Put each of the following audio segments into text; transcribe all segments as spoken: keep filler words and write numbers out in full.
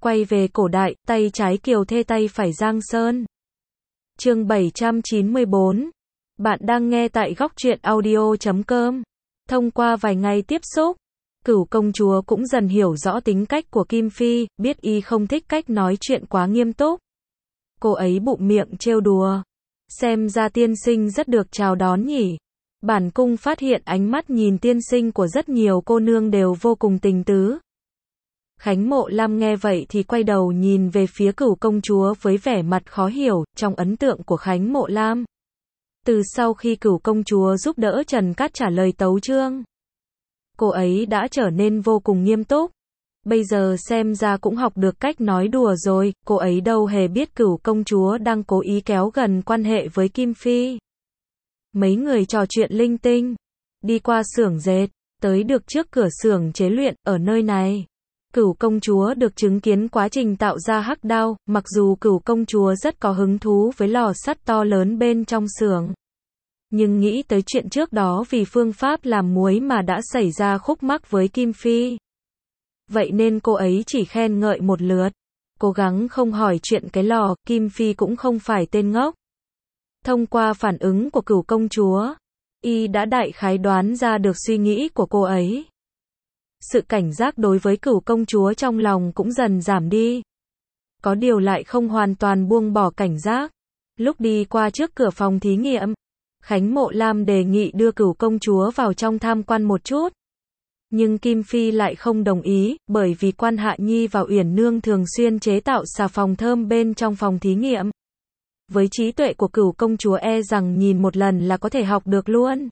Quay về cổ đại, tay trái Kiều Thê tay phải Giang Sơn. Chương bảy trăm chín mươi tư. Bạn đang nghe tại góc truyện audio chấm com. Thông qua vài ngày tiếp xúc, Cửu công chúa cũng dần hiểu rõ tính cách của Kim Phi, biết y không thích cách nói chuyện quá nghiêm túc. Cô ấy bụng miệng trêu đùa. Xem ra tiên sinh rất được chào đón nhỉ. Bản cung phát hiện ánh mắt nhìn tiên sinh của rất nhiều cô nương đều vô cùng tình tứ. Khánh Mộ Lam nghe vậy thì quay đầu nhìn về phía Cửu công chúa với vẻ mặt khó hiểu. Trong ấn tượng của Khánh Mộ Lam, từ sau khi Cửu công chúa giúp đỡ Trần Cát trả lời tấu chương, cô ấy đã trở nên vô cùng nghiêm túc. Bây giờ xem ra cũng học được cách nói đùa rồi. Cô ấy đâu hề biết Cửu công chúa đang cố ý kéo gần quan hệ với Kim Phi. Mấy người trò chuyện linh tinh, đi qua xưởng dệt, tới được trước cửa xưởng chế luyện. Ở nơi này, Cửu công chúa được chứng kiến quá trình tạo ra hắc đao. Mặc dù Cửu công chúa rất có hứng thú với lò sắt to lớn bên trong xưởng, nhưng nghĩ tới chuyện trước đó vì phương pháp làm muối mà đã xảy ra khúc mắc với Kim Phi, vậy nên cô ấy chỉ khen ngợi một lượt, cố gắng không hỏi chuyện cái lò. Kim Phi cũng không phải tên ngốc. Thông qua phản ứng của Cửu công chúa, y đã đại khái đoán ra được suy nghĩ của cô ấy. Sự cảnh giác đối với Cửu công chúa trong lòng cũng dần giảm đi. Có điều lại không hoàn toàn buông bỏ cảnh giác. Lúc đi qua trước cửa phòng thí nghiệm, Khánh Mộ Lam đề nghị đưa Cửu công chúa vào trong tham quan một chút. Nhưng Kim Phi lại không đồng ý, bởi vì Quan Hạ Nhi và Uyển Nương thường xuyên chế tạo xà phòng thơm bên trong phòng thí nghiệm. Với trí tuệ của Cửu công chúa e rằng nhìn một lần là có thể học được luôn.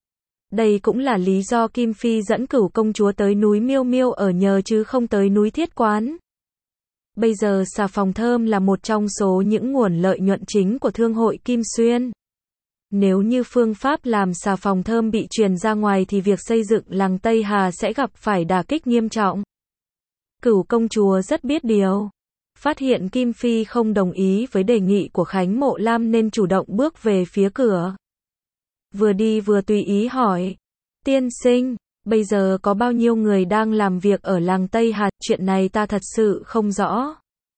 Đây cũng là lý do Kim Phi dẫn Cửu công chúa tới núi Miêu Miêu ở nhờ chứ không tới núi Thiết Quán. Bây giờ xà phòng thơm là một trong số những nguồn lợi nhuận chính của thương hội Kim Xuyên. Nếu như phương pháp làm xà phòng thơm bị truyền ra ngoài thì việc xây dựng làng Tây Hà sẽ gặp phải đả kích nghiêm trọng. Cửu công chúa rất biết điều. Phát hiện Kim Phi không đồng ý với đề nghị của Khánh Mộ Lam nên chủ động bước về phía cửa. Vừa đi vừa tùy ý hỏi. Tiên sinh, bây giờ có bao nhiêu người đang làm việc ở làng Tây Hà? Chuyện này ta thật sự không rõ.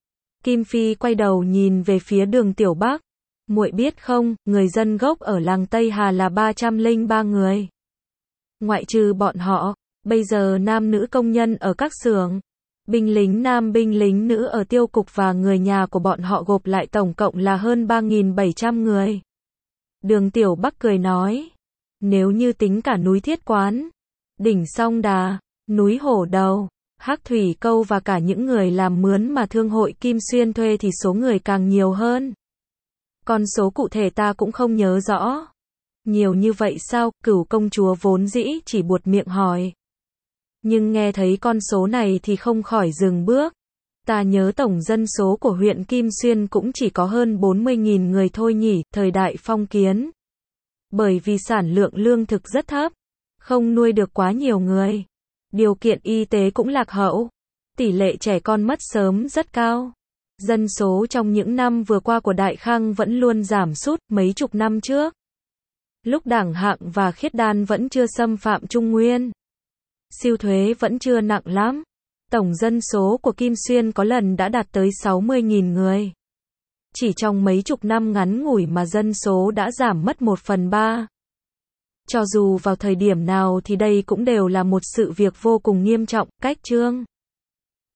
Kim Phi quay đầu nhìn về phía Đường Tiểu Bắc. Muội biết không, người dân gốc ở làng Tây Hà là ba trăm lẻ ba người. Ngoại trừ bọn họ, bây giờ nam nữ công nhân ở các xưởng, binh lính nam binh lính nữ ở tiêu cục và người nhà của bọn họ gộp lại tổng cộng là hơn ba nghìn bảy trăm người. Đường Tiểu Bắc cười nói, nếu như tính cả núi Thiết Quán, đỉnh Song Đà, núi Hổ Đầu, Hắc Thủy Câu và cả những người làm mướn mà thương hội Kim Xuyên thuê thì số người càng nhiều hơn. Con số cụ thể ta cũng không nhớ rõ. Nhiều như vậy sao? Cửu công chúa vốn dĩ chỉ buột miệng hỏi. Nhưng nghe thấy con số này thì không khỏi dừng bước. Ta nhớ tổng dân số của huyện Kim Xuyên cũng chỉ có hơn bốn mươi nghìn người thôi nhỉ, thời đại phong kiến. Bởi vì sản lượng lương thực rất thấp, không nuôi được quá nhiều người. Điều kiện y tế cũng lạc hậu. Tỷ lệ trẻ con mất sớm rất cao. Dân số trong những năm vừa qua của Đại Khang vẫn luôn giảm sút. Mấy chục năm trước, lúc Đảng Hạng và Khiết Đan vẫn chưa xâm phạm Trung Nguyên, siêu thuế vẫn chưa nặng lắm, tổng dân số của Kim Xuyên có lần đã đạt tới sáu mươi nghìn người. Chỉ trong mấy chục năm ngắn ngủi mà dân số đã giảm mất một phần ba. Cho dù vào thời điểm nào thì đây cũng đều là một sự việc vô cùng nghiêm trọng. Cách chương